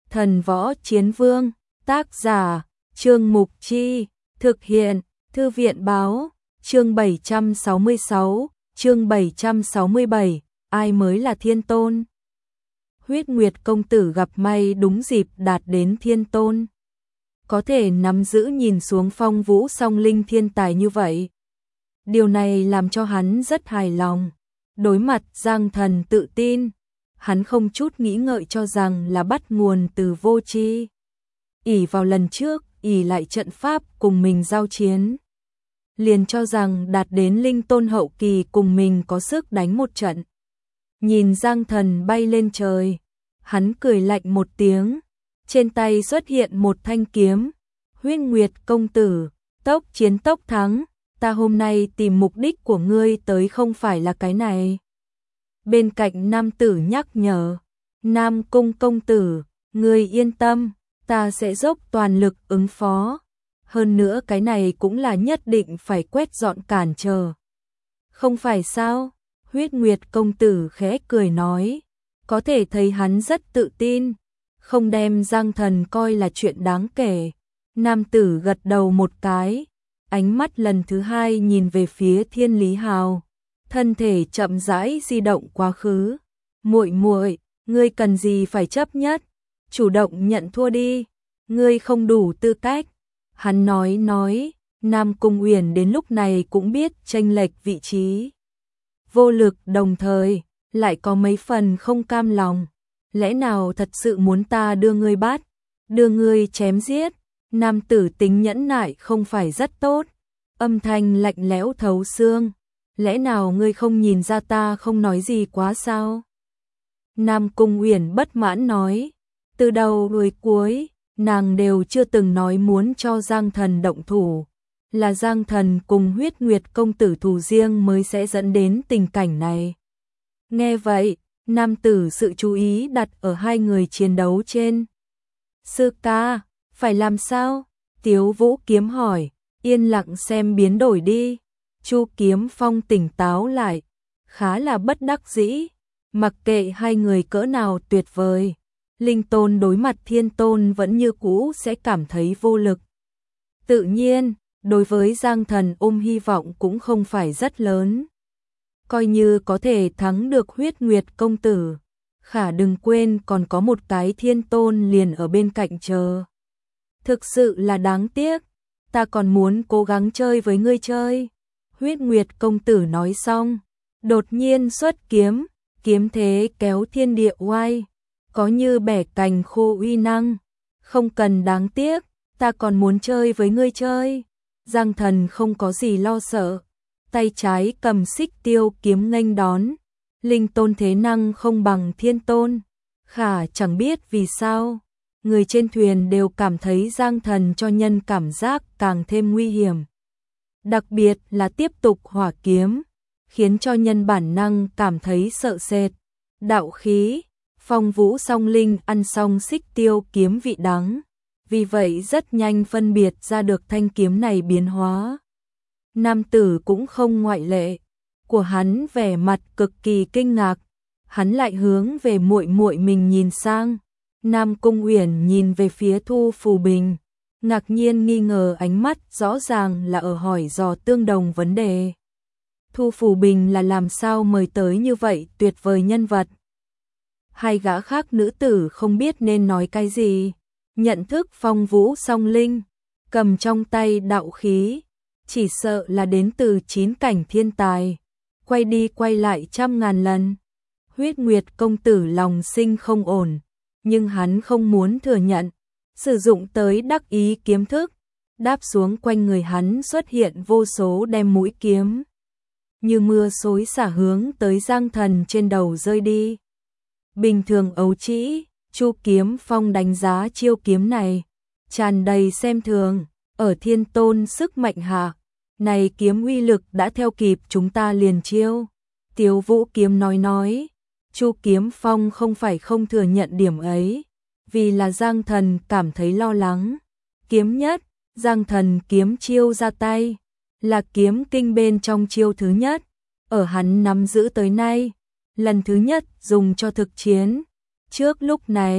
Thần Võ Chiến Vương, tác giả, Trương Mục Chi, thực hiện, Thư viện Báo, chương 766, chương 767, ai mới là Thiên Tôn? Huyết Nguyệt công tử gặp may đúng dịp đạt đến Thiên Tôn. Có thể nắm giữ nhìn xuống phong vũ song linh thiên tài như vậy. Điều này làm cho hắn rất hài lòng. Đối mặt Giang Thần tự tin, hắn không chút nghĩ ngợi cho rằng là bắt nguồn từ vô tri. Ỷ vào lần trước, ỷ lại trận pháp cùng mình giao chiến. Liền cho rằng đạt đến linh tôn hậu kỳ cùng mình có sức đánh một trận. Nhìn Giang Thần bay lên trời, hắn cười lạnh một tiếng, trên tay xuất hiện một thanh kiếm. Huyết Nguyệt công tử, tốc chiến tốc thắng, ta hôm nay tìm mục đích của ngươi tới không phải là cái này. Bên cạnh nam tử nhắc nhở, Nam Cung công tử, ngươi yên tâm, ta sẽ dốc toàn lực ứng phó. Hơn nữa cái này cũng là nhất định phải quét dọn cản trở. Không phải sao? Huyết Nguyệt công tử khẽ cười nói, có thể thấy hắn rất tự tin, không đem Giang Thần coi là chuyện đáng kể. Nam tử gật đầu một cái, ánh mắt lần thứ hai nhìn về phía Thiên Lý Hào, thân thể chậm rãi di động quá khứ. Muội muội, ngươi cần gì phải chấp nhất, chủ động nhận thua đi, ngươi không đủ tư cách. Hắn nói, Nam Cung Uyển đến lúc này cũng biết chênh lệch vị trí. Vô lực đồng thời, lại có mấy phần không cam lòng. Lẽ nào thật sự muốn ta đưa ngươi bắt, đưa ngươi chém giết? Nam tử tính nhẫn nại không phải rất tốt, âm thanh lạnh lẽo thấu xương. Lẽ nào ngươi không nhìn ra ta không nói gì quá sao? Nam Cung Uyển bất mãn nói, từ đầu đuôi cuối, nàng đều chưa từng nói muốn cho Giang Thần động thủ. Là Giang Thần cùng Huyết Nguyệt công tử thù riêng mới sẽ dẫn đến tình cảnh này. Nghe vậy, nam tử sự chú ý đặt ở hai người chiến đấu trên. Sư ca, phải làm sao? Tiếu Vũ Kiếm hỏi, yên lặng xem biến đổi đi. Chu Kiếm Phong tỉnh táo lại, khá là bất đắc dĩ, mặc kệ hai người cỡ nào tuyệt vời. Linh tôn đối mặt thiên tôn vẫn như cũ sẽ cảm thấy vô lực. Tự nhiên, đối với Giang Thần hy vọng cũng không phải rất lớn. Coi như có thể thắng được Huyết Nguyệt công tử, khả đừng quên còn có một cái thiên tôn liền ở bên cạnh chờ. Thực sự là đáng tiếc, ta còn muốn cố gắng chơi với ngươi chơi. Huyết Nguyệt công tử nói xong, đột nhiên xuất kiếm, kiếm thế kéo thiên địa oai, có như bẻ cành khô uy năng. Không cần đáng tiếc, ta còn muốn chơi với ngươi chơi. Giang Thần không có gì lo sợ, tay trái cầm xích tiêu kiếm nghênh đón. Linh tôn thế năng không bằng thiên tôn, khả chẳng biết vì sao, người trên thuyền đều cảm thấy Giang Thần cho nhân cảm giác càng thêm nguy hiểm. Đặc biệt là tiếp tục hỏa kiếm, khiến cho nhân bản năng cảm thấy sợ sệt. Đạo khí, phong vũ song linh ăn xong xích tiêu kiếm vị đắng, vì vậy rất nhanh phân biệt ra được thanh kiếm này biến hóa. Nam tử cũng không ngoại lệ, của hắn vẻ mặt cực kỳ kinh ngạc, hắn lại hướng về muội muội mình nhìn sang. Nam Cung Uyển nhìn về phía Thu Phù Bình, ngạc nhiên nghi ngờ, ánh mắt rõ ràng là ở hỏi dò tương đồng vấn đề. Thu Phù Bình là làm sao mời tới như vậy tuyệt vời nhân vật? Hai gã khác nữ tử không biết nên nói cái gì, nhận thức phong vũ song linh, cầm trong tay đạo khí, chỉ sợ là đến từ 9 cảnh thiên tài, quay đi quay lại trăm ngàn lần. Huyết Nguyệt công tử lòng sinh không ổn, nhưng hắn không muốn thừa nhận, sử dụng tới đắc ý kiếm thức, đáp xuống quanh người hắn xuất hiện vô số đem mũi kiếm, như mưa xối xả hướng tới Giang Thần trên đầu rơi đi. Bình thường ấu trĩ, Chu Kiếm Phong đánh giá chiêu kiếm này, tràn đầy xem thường, ở thiên tôn sức mạnh hạ, này kiếm uy lực đã theo kịp chúng ta liền chiêu. Tiếu Vũ Kiếm nói, Chu Kiếm Phong không phải không thừa nhận điểm ấy, vì là Giang Thần cảm thấy lo lắng. Kiếm nhất, Giang Thần kiếm chiêu ra tay, là kiếm kinh bên trong chiêu thứ nhất, ở hắn nắm giữ tới nay, lần thứ nhất dùng cho thực chiến. Trước lúc này,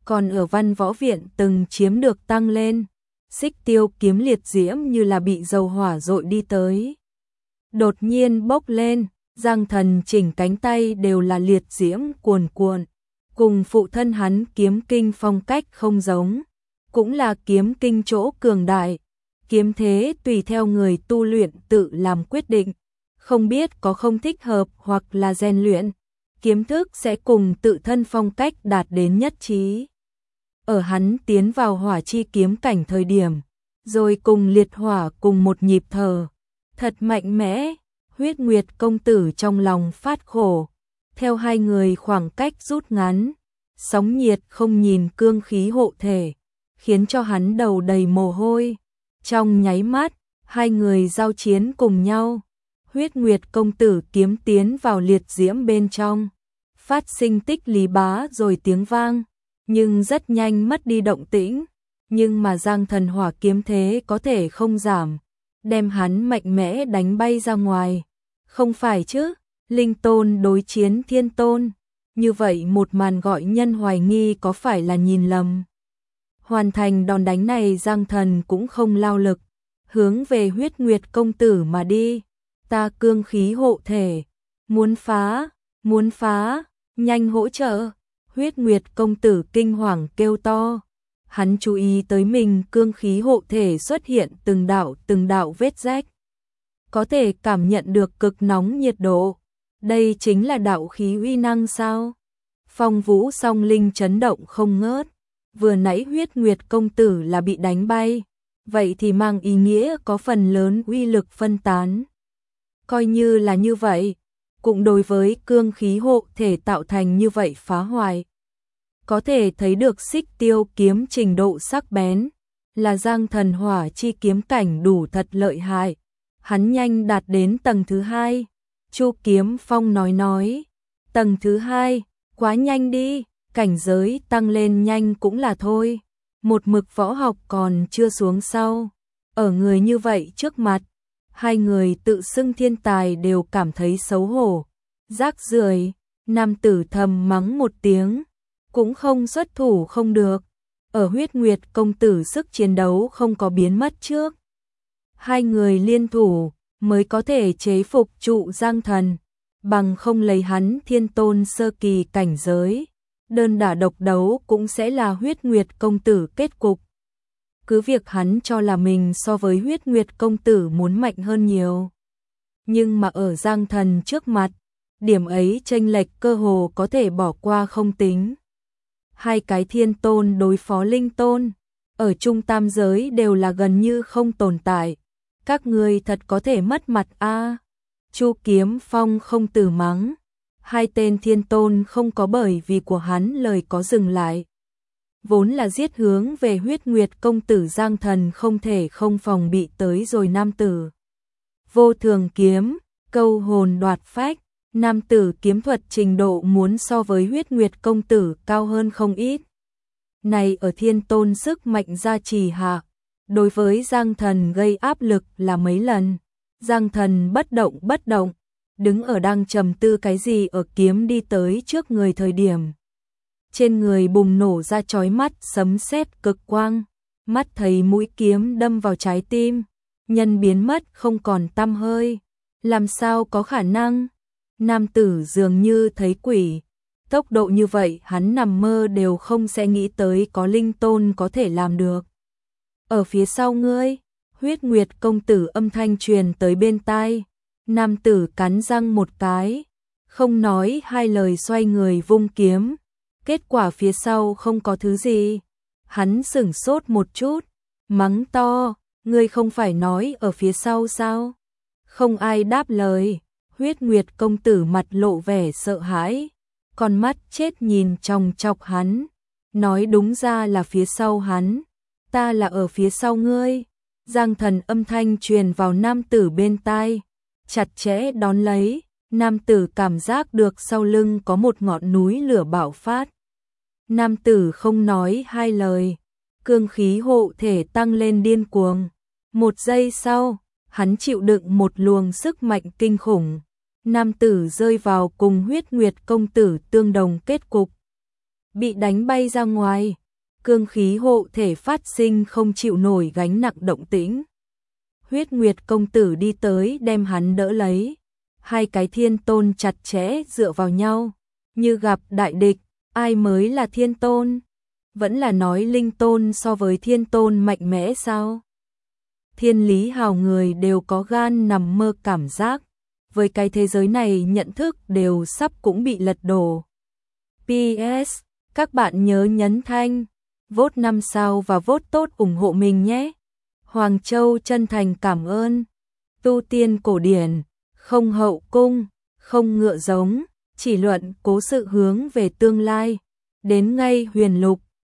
còn ở Văn Võ Viện từng chiếm được tăng lên. Xích Tiêu kiếm liệt diễm như là bị dầu hỏa dội đi tới. Đột nhiên bốc lên, Giang Thần chỉnh cánh tay đều là liệt diễm cuồn cuộn, cùng phụ thân hắn kiếm kinh phong cách không giống, cũng là kiếm kinh chỗ cường đại. Kiếm thế tùy theo người tu luyện tự làm quyết định, không biết có không thích hợp hoặc là rèn luyện, kiếm thức sẽ cùng tự thân phong cách đạt đến nhất trí. Ở hắn tiến vào hỏa chi kiếm cảnh thời điểm, rồi cùng liệt hỏa cùng một nhịp thở, thật mạnh mẽ. Huyết Nguyệt công tử trong lòng phát khổ, theo hai người khoảng cách rút ngắn, sóng nhiệt không nhìn cương khí hộ thể, khiến cho hắn đầu đầy mồ hôi. Trong nháy mắt, hai người giao chiến cùng nhau, Huyết Nguyệt công tử kiếm tiến vào liệt diễm bên trong, phát sinh tích lý bá rồi tiếng vang, nhưng rất nhanh mất đi động tĩnh, nhưng mà Giang Thần hỏa kiếm thế có thể không giảm, đem hắn mạnh mẽ đánh bay ra ngoài. Không phải chứ, linh tôn đối chiến thiên tôn, như vậy một màn gọi nhân hoài nghi có phải là nhìn lầm. Hoàn thành đòn đánh này, Giang Thần cũng không lao lực, hướng về Huyết Nguyệt công tử mà đi. Ta cương khí hộ thể, muốn phá, nhanh hỗ trợ. Huyết Nguyệt công tử kinh hoàng kêu to. Hắn chú ý tới mình cương khí hộ thể xuất hiện từng đạo vết rách. Có thể cảm nhận được cực nóng nhiệt độ. Đây chính là đạo khí uy năng sao? Phong Vũ song linh chấn động không ngớt. Vừa nãy Huyết Nguyệt công tử là bị đánh bay, vậy thì mang ý nghĩa có phần lớn uy lực phân tán. Coi như là như vậy, cũng đối với cương khí hộ thể tạo thành như vậy phá hoại. Có thể thấy được Xích Tiêu kiếm trình độ sắc bén, là Giang Thần hỏa chi kiếm cảnh đủ thật lợi hại. Hắn nhanh đạt đến tầng thứ 2. Chu Kiếm Phong nói, tầng thứ 2, quá nhanh đi, cảnh giới tăng lên nhanh cũng là thôi. Một mực võ học còn chưa xuống sau. Ở người như vậy trước mặt, hai người tự xưng thiên tài đều cảm thấy xấu hổ. Rác rưởi, nam tử thầm mắng một tiếng, cũng không xuất thủ không được. Ở Huyết Nguyệt công tử sức chiến đấu không có biến mất trước. Hai người liên thủ mới có thể chế phục trụ Giang Thần, bằng không lấy hắn thiên tôn sơ kỳ cảnh giới, đơn đả độc đấu cũng sẽ là Huyết Nguyệt công tử kết cục. Cứ việc hắn cho là mình so với Huyết Nguyệt công tử muốn mạnh hơn nhiều, nhưng mà ở Giang Thần trước mặt, điểm ấy chênh lệch cơ hồ có thể bỏ qua không tính. Hai cái thiên tôn đối phó linh tôn, ở trung tam giới đều là gần như không tồn tại. Các ngươi thật có thể mất mặt a. Chu Kiếm Phong không từ mắng. Hai tên thiên tôn không có bởi vì của hắn lời có dừng lại. Vốn là giết hướng về Huyết Nguyệt công tử, Giang Thần không thể không phòng bị tới rồi nam tử. Vô thường kiếm, câu hồn đoạt phách, nam tử kiếm thuật trình độ muốn so với Huyết Nguyệt công tử cao hơn không ít. Này ở thiên tôn sức mạnh gia trì hạ, đối với Giang Thần gây áp lực là mấy lần. Giang Thần bất động, đứng ở đang trầm tư cái gì ở kiếm đi tới trước người thời điểm. Trên người bùng nổ ra chói mắt sấm sét cực quang, mắt thấy mũi kiếm đâm vào trái tim, nhân biến mất không còn tăm hơi. Làm sao có khả năng? Nam tử dường như thấy quỷ, tốc độ như vậy hắn nằm mơ đều không sẽ nghĩ tới có linh tôn có thể làm được. Ở phía sau ngươi, Huyết Nguyệt công tử âm thanh truyền tới bên tai. Nam tử cắn răng một cái, không nói hai lời xoay người vung kiếm. Kết quả phía sau không có thứ gì. Hắn sửng sốt một chút, mắng to, ngươi không phải nói ở phía sau sao? Không ai đáp lời. Huyết Nguyệt công tử mặt lộ vẻ sợ hãi, con mắt chết nhìn chòng chọc hắn, nói đúng ra là phía sau hắn. Ta là ở phía sau ngươi. Giang Thần âm thanh truyền vào nam tử bên tai, chặt chẽ đón lấy. Nam tử cảm giác được sau lưng có một ngọn núi lửa bạo phát. Nam tử không nói hai lời, cương khí hộ thể tăng lên điên cuồng. Một giây sau, hắn chịu đựng một luồng sức mạnh kinh khủng. Nam tử rơi vào cùng Huyết Nguyệt công tử tương đồng kết cục, bị đánh bay ra ngoài. cương khí hộ thể phát sinh không chịu nổi gánh nặng động tĩnh. Huyết Nguyệt công tử đi tới đem hắn đỡ lấy, hai cái thiên tôn chặt chẽ dựa vào nhau, như gặp đại địch, ai mới là thiên tôn? Vẫn là nói linh tôn so với thiên tôn mạnh mẽ sao? Thiên lý hào người đều có gan nằm mơ cảm giác, với cái thế giới này nhận thức đều sắp cũng bị lật đổ. PS, các bạn nhớ nhấn thanh, vote 5 sao và vote tốt ủng hộ mình nhé. Hoàng Châu chân thành cảm ơn. Tu tiên cổ điển, không hậu cung, không ngựa giống, chỉ luận cố sự hướng về tương lai. Đến ngay huyền lục,